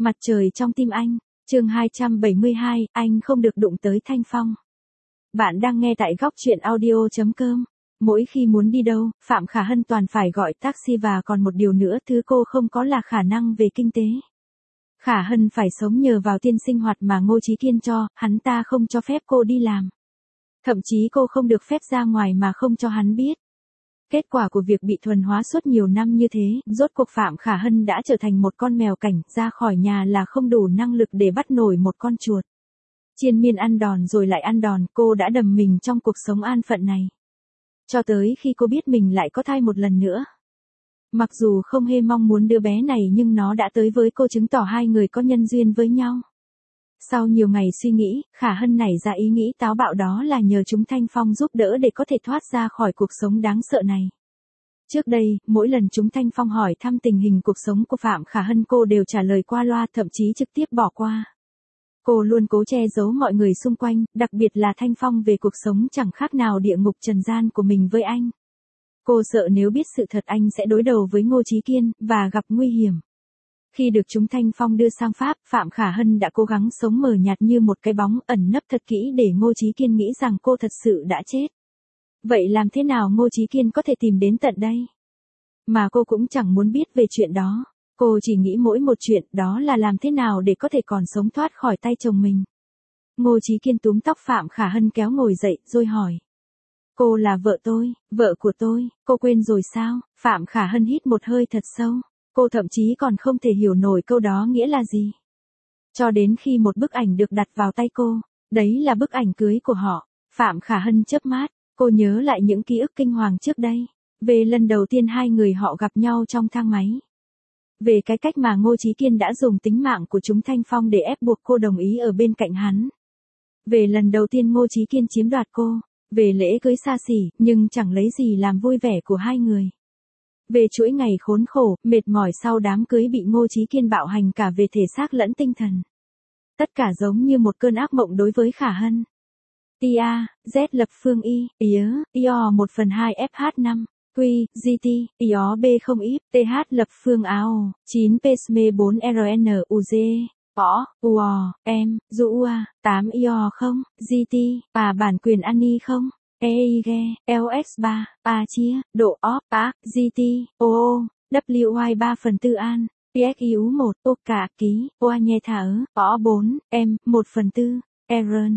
Mặt trời trong tim anh, chương 272, anh không được đụng tới Thanh Phong. Bạn đang nghe tại góc truyện audio.com. Mỗi khi muốn đi đâu, Phạm Khả Hân toàn phải gọi taxi và còn một điều nữa thứ cô không có là khả năng về kinh tế. Khả Hân phải sống nhờ vào tiền sinh hoạt mà Ngô Chí Kiên cho, hắn ta không cho phép cô đi làm. Thậm chí cô không được phép ra ngoài mà không cho hắn biết. Kết quả của việc bị thuần hóa suốt nhiều năm như thế, rốt cuộc Phạm Khả Hân đã trở thành một con mèo cảnh, ra khỏi nhà là không đủ năng lực để bắt nổi một con chuột. Triền miên ăn đòn rồi lại ăn đòn, cô đã đầm mình trong cuộc sống an phận này. Cho tới khi cô biết mình lại có thai một lần nữa. Mặc dù không hề mong muốn đứa bé này nhưng nó đã tới với cô chứng tỏ hai người có nhân duyên với nhau. Sau nhiều ngày suy nghĩ, Khả Hân nảy ra ý nghĩ táo bạo đó là nhờ chúng Thanh Phong giúp đỡ để có thể thoát ra khỏi cuộc sống đáng sợ này. Trước đây, mỗi lần chúng Thanh Phong hỏi thăm tình hình cuộc sống của Phạm Khả Hân cô đều trả lời qua loa, thậm chí trực tiếp bỏ qua. Cô luôn cố che giấu mọi người xung quanh, đặc biệt là Thanh Phong về cuộc sống chẳng khác nào địa ngục trần gian của mình với anh. Cô sợ nếu biết sự thật anh sẽ đối đầu với Ngô Chí Kiên, và gặp nguy hiểm. Khi được chúng Thanh Phong đưa sang Pháp, Phạm Khả Hân đã cố gắng sống mờ nhạt như một cái bóng, ẩn nấp thật kỹ để Ngô Chí Kiên nghĩ rằng cô thật sự đã chết. Vậy làm thế nào Ngô Chí Kiên có thể tìm đến tận đây? Mà cô cũng chẳng muốn biết về chuyện đó. Cô chỉ nghĩ mỗi một chuyện, đó là làm thế nào để có thể còn sống thoát khỏi tay chồng mình. Ngô Chí Kiên túm tóc Phạm Khả Hân kéo ngồi dậy, rồi hỏi. Cô là vợ tôi, vợ của tôi, cô quên rồi sao? Phạm Khả Hân hít một hơi thật sâu. Cô thậm chí còn không thể hiểu nổi câu đó nghĩa là gì. Cho đến khi một bức ảnh được đặt vào tay cô, đấy là bức ảnh cưới của họ. Phạm Khả Hân chớp mắt, cô nhớ lại những ký ức kinh hoàng trước đây. Về lần đầu tiên hai người họ gặp nhau trong thang máy. Về cái cách mà Ngô Chí Kiên đã dùng tính mạng của chúng Thanh Phong để ép buộc cô đồng ý ở bên cạnh hắn. Về lần đầu tiên Ngô Chí Kiên chiếm đoạt cô. Về lễ cưới xa xỉ, nhưng chẳng lấy gì làm vui vẻ của hai người. Về chuỗi ngày khốn khổ, mệt mỏi sau đám cưới bị Ngô Chí Kiên bạo hành cả về thể xác lẫn tinh thần. Tất cả giống như một cơn ác mộng đối với Khả Hân. Tia, Z lập phương Y, Ía, IO 1/2 FH5, Q, GT, IO B0 IF, TH lập phương AO, 9 PSME 4 RN UZ, O, UO, M, DUA, 8 IO 0, GT, và bản quyền Ani 0. EIGE, LX3, A chia, độ OP, A, GT, OO, WY 3/4 An, PXIU 1, O cả ký, OA nhẹ thả O 4, M, 1/4, ERN,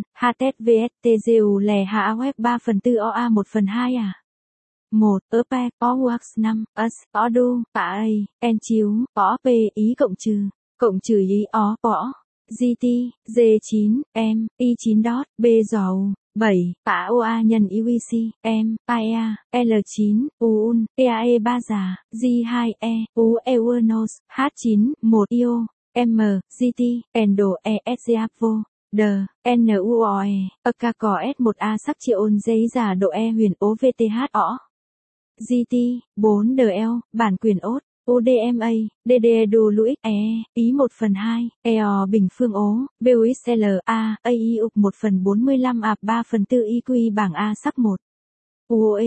HTVSTGU lè hạ web 3/4 OA 1/2 à. 1, OPEC, OWAX 5, US, ODU, PA, N chiếu, OP, ý cộng trừ ý ó, bỏ. GT, G9, M, I9 dot, B dầu, 7, PA OA nhân UEC, M, PAEA, L9, UN, EAE 3 già, G2E, U EURNOS, H9, 1 IO, M, GT, Endo ESCAPVO, D, NUOE, AKCO S1A sắc triệu ôn giấy giả độ E huyền OVTH O. GT, 4 DL, bản quyền ốt. ODMA, DDE đồ lũy, ý 1/2, EO bình phương ố, BUXLA, AI ục 1/45 ạp 3/4 IQ bảng A sắc 1. UOE,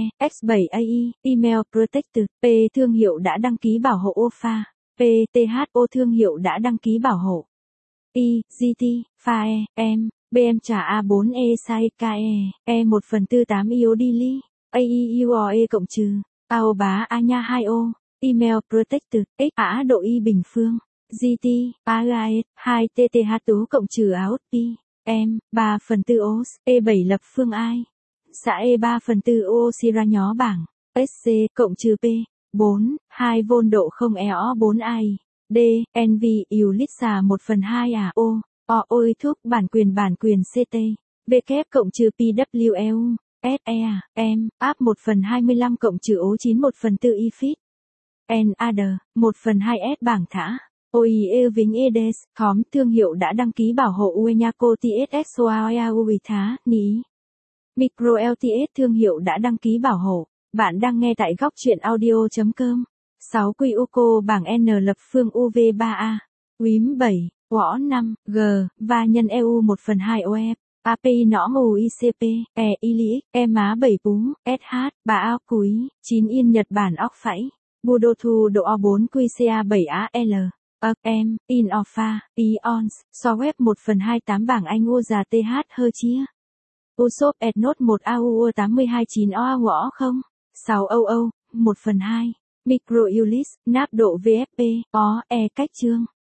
X7AI, Email Protected, P thương hiệu đã đăng ký bảo hộ OFA, PTHO thương hiệu đã đăng ký bảo hộ. I, GT, PHA, M, BM trả A4E sai KE, 1/8 IODILY, AIUOE cộng trừ, AO bá A nha 2O. Email Protected, X ả độ Y bình phương, GT, AGS, 2 TTH tú cộng trừ out P, M, 3/4 OS, E7 lập phương I, xã E 3/4 O Sira nhó bảng, SC, cộng trừ P, 4, 2 vôn độ 0 EO 4 I, D, NV, Ulitsa 1/2 à O, ôi thuốc bản quyền CT, W cộng trừ PWEU, SE, M, áp 1/25 cộng trừ O 9 1/4 IFIT. NAD, 1/2 S bảng thả. OIE Vinh EDS, khóm thương hiệu đã đăng ký bảo hộ Ueñaco TSXOAOA thá, ní. Micro LTS thương hiệu đã đăng ký bảo hộ. Bạn đang nghe tại góc truyện audio.com. 6 QUCO bảng N lập phương UV3A. Wím 7, WO 5, G, và nhân EU 1/2 OF. API nõm UICP, ILIX, má 7 pú, SH, bà ao cúi, 9 yên Nhật Bản óc phẫy. Budotu độ O4 QCA 7AL. Em, in offa, ions, so web 1/28 bảng Anh u già th hơ chia. Usop et nốt 1 AUU 829 OAU không? 6 OO, 1/2. Micro Ulis, náp độ VFP, cách chương.